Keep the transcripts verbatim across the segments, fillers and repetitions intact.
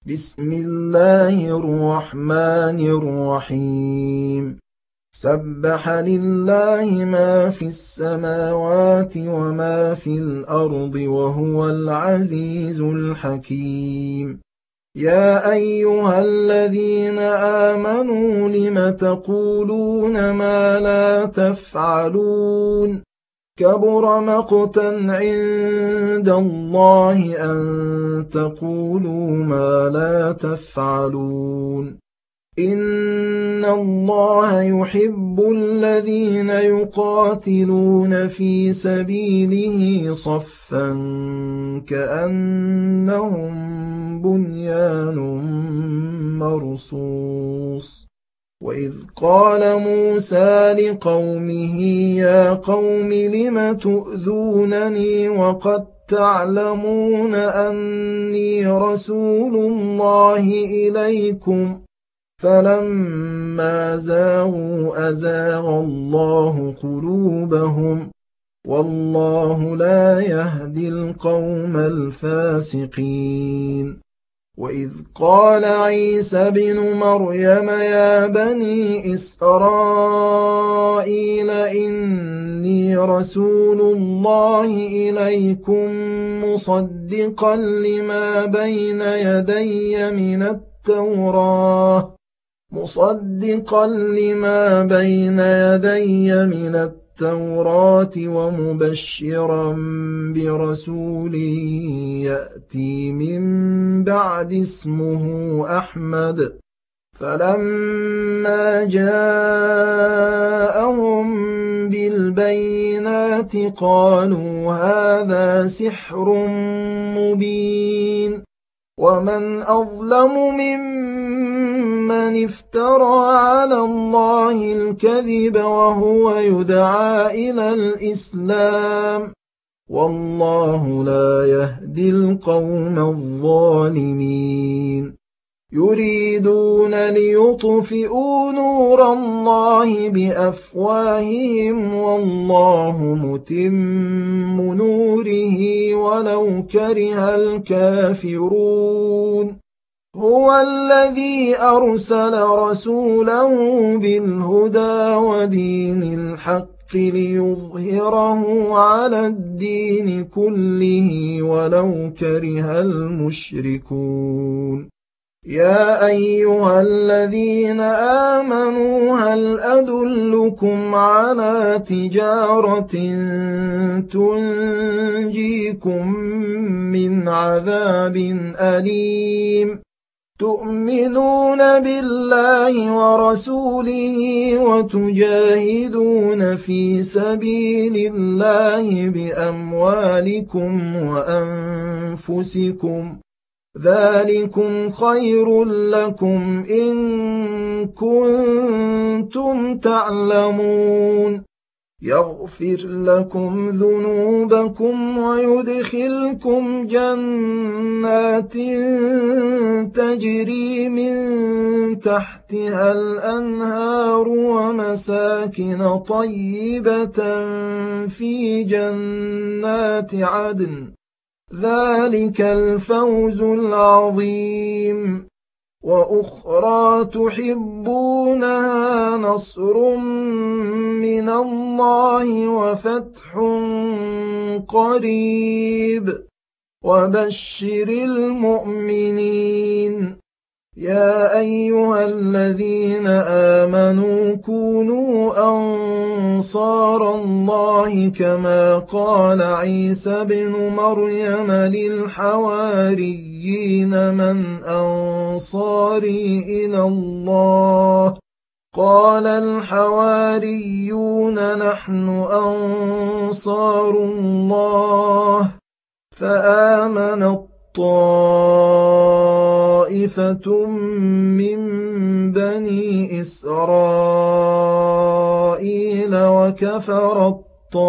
بسم الله الرحمن الرحيم سبح لله ما في السماوات وما في الأرض وهو العزيز الحكيم يا أيها الذين آمنوا لم تقولون ما لا تفعلون كبر مقتا عند الله أن تقولوا ما لا تفعلون إن الله يحب الذين يقاتلون في سبيله صفا كأنهم بنيان مرصوص وإذ قال موسى لقومه يا قوم لم تؤذونني وقد تعلمون أني رسول الله إليكم فلما زاغوا أزاغ الله قلوبهم والله لا يهدي القوم الفاسقين وإذ قال عيسى بن مريم يا بني إسرائيل إني رسول الله إليكم مصدقا لما بين يدي من التوراة مصدقا لما بين يدي من التوراة ومبشرا برسول يأتي من بعد اسمه أحمد فلما جاءهم بالبينات قالوا هذا سحر مبين ومن أظلم ممن افترى على الله الكذب وهو يدعى إلى الإسلام والله لا يهدي القوم الظالمين يريدون ليطفئوا نور الله بأفواههم والله متم نوره ولو كره الكافرون هو الذي أرسل رسوله بالهدى ودين الحق ليظهره على الدين كله ولو كره المشركون يا أيها الذين آمنوا هل أدلكم على تجارة تنجيكم من عذاب أليم تؤمنون بالله ورسوله وتجاهدون في سبيل الله بأموالكم وأنفسكم ذلكم خير لكم إن كنتم تعلمون يغفر لكم ذنوبكم ويدخلكم جنات تجري من تحتها الأنهار ومساكن طيبة في جنات عدن ذلك الفوز العظيم وأخرى تحبونها نصر من الله وفتح قريب وبشر المؤمنين يا أيها الذين آمنوا كونوا أنصار الله كما قال عيسى بن مريم للحواريين من أنصاري إلى الله قال الحواريون نحن أنصار الله فآمن طائفة من بني إسرائيل وكفرت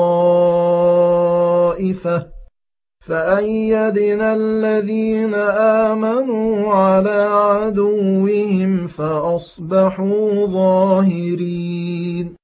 طائفة فأيدنا الذين آمنوا على عدوهم فأصبحوا ظاهرين